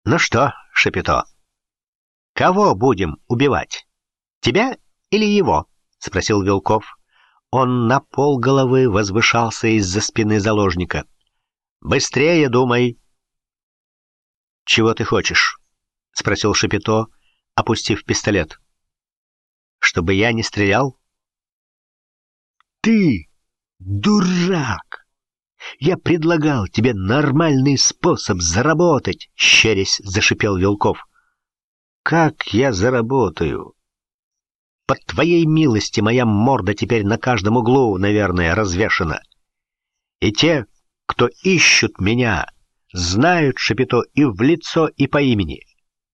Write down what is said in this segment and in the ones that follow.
«Ну что, Шапито, кого будем убивать? Тебя или его?» — спросил Вилков. Он на полголовы возвышался из-за спины заложника. «Быстрее думай!» «Чего ты хочешь?» — спросил Шапито, опустив пистолет. «Чтобы я не стрелял?» «Ты дурак! Я предлагал тебе нормальный способ заработать!» — щерясь зашипел Вилков. «Как я заработаю? По твоей милости моя морда теперь на каждом углу, наверное, развешана. И те, кто ищут меня, знают Шапито и в лицо, и по имени.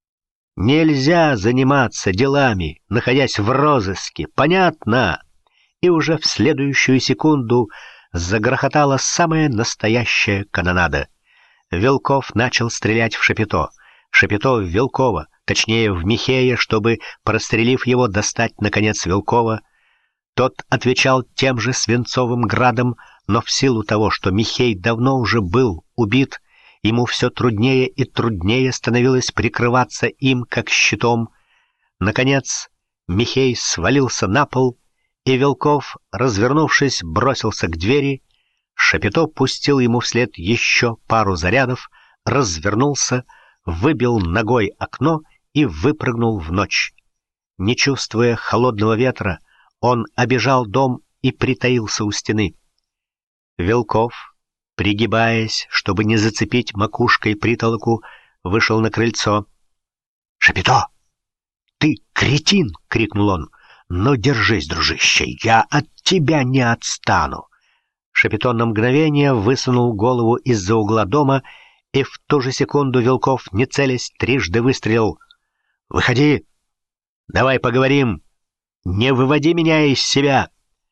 Нельзя заниматься делами, находясь в розыске, понятно?» И уже в следующую секунду загрохотала самая настоящая канонада. Вилков начал стрелять в Шапито. Шапито в Вилкова, точнее в Михея, чтобы, прострелив его, достать, наконец, Вилкова. Тот отвечал тем же свинцовым градом, но в силу того, что Михей давно уже был убит, ему все труднее и труднее становилось прикрываться им, как щитом. Наконец, Михей свалился на пол, и Вилков, развернувшись, бросился к двери. Шапито пустил ему вслед еще пару зарядов, развернулся, выбил ногой окно и выпрыгнул в ночь. Не чувствуя холодного ветра, он обежал дом и притаился у стены. Вилков, пригибаясь, чтобы не зацепить макушкой притолоку, вышел на крыльцо. «Шапито! Ты кретин!» — крикнул он. «Ну, держись, дружище, я от тебя не отстану!» Шапито на мгновение высунул голову из-за угла дома, и в ту же секунду Вилков, не целясь, трижды выстрелил. «Выходи! Давай поговорим! Не выводи меня из себя!»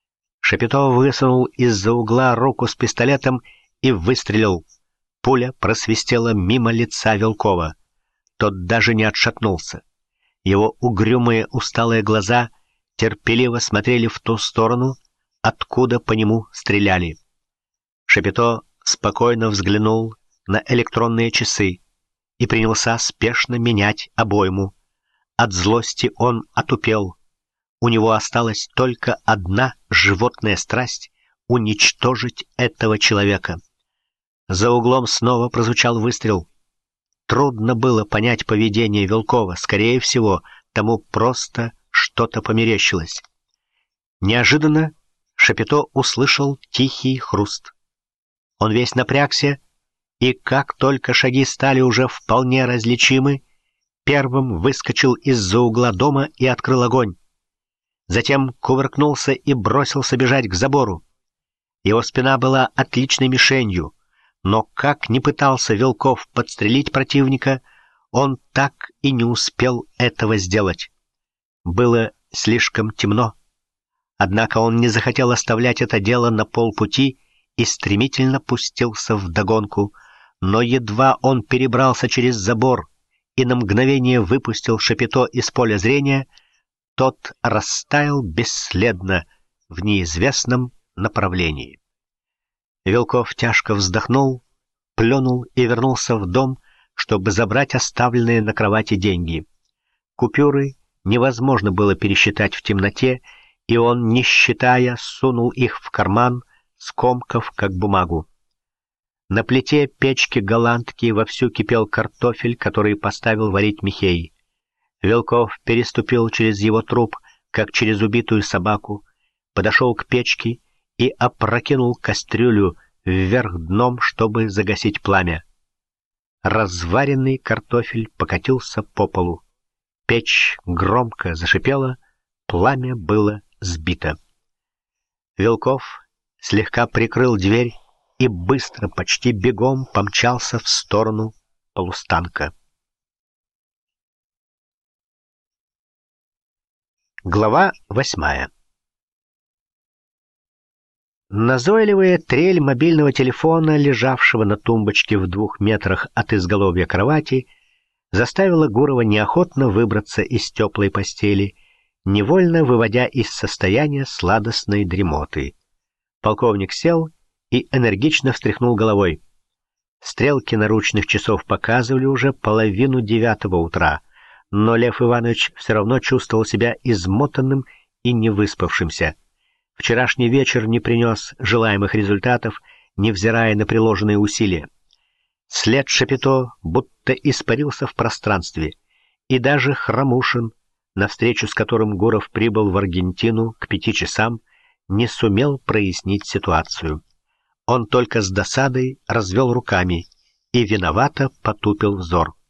Шапито высунул из-за угла руку с пистолетом и выстрелил. Пуля просвистела мимо лица Вилкова. Тот даже не отшатнулся. Его угрюмые усталые глаза терпеливо смотрели в ту сторону, откуда по нему стреляли. Шапито спокойно взглянул на электронные часы и принялся спешно менять обойму. От злости он отупел. У него осталась только одна животная страсть — уничтожить этого человека. За углом снова прозвучал выстрел. Трудно было понять поведение Вилкова. Скорее всего, тому просто что-то померещилось. Неожиданно Шапито услышал тихий хруст. Он весь напрягся, и как только шаги стали уже вполне различимы, первым выскочил из-за угла дома и открыл огонь. Затем кувыркнулся и бросился бежать к забору. Его спина была отличной мишенью, но как ни пытался Вилков подстрелить противника, он так и не успел этого сделать. Было слишком темно. Однако он не захотел оставлять это дело на полпути и стремительно пустился вдогонку, но едва он перебрался через забор и на мгновение выпустил Шапито из поля зрения, тот растаял бесследно в неизвестном направлении. Вилков тяжко вздохнул, плюнул и вернулся в дом, чтобы забрать оставленные на кровати деньги. Купюры невозможно было пересчитать в темноте, и он, не считая, сунул их в карман, скомкав как бумагу. На плите печки голландки вовсю кипел картофель, который поставил варить Михей. Вилков переступил через его труп, как через убитую собаку, подошел к печке и опрокинул кастрюлю вверх дном, чтобы загасить пламя. Разваренный картофель покатился по полу. Печь громко зашипела, пламя было сбито. Вилков слегка прикрыл дверь и быстро, почти бегом помчался в сторону полустанка. Глава 8. Назойливая трель мобильного телефона, лежавшего на тумбочке в 2 метрах от изголовья кровати, заставила Гурова неохотно выбраться из теплой постели, невольно выводя из состояния сладостной дремоты. Полковник сел и энергично встряхнул головой. Стрелки наручных часов показывали уже 8:30 утра, но Лев Иванович все равно чувствовал себя измотанным и невыспавшимся. Вчерашний вечер не принес желаемых результатов, невзирая на приложенные усилия. След Шапито будто испарился в пространстве, и даже Храмушин, на встречу с которым Гуров прибыл в Аргентину к 5 часам, не сумел прояснить ситуацию. Он только с досадой развел руками и виновато потупил взор.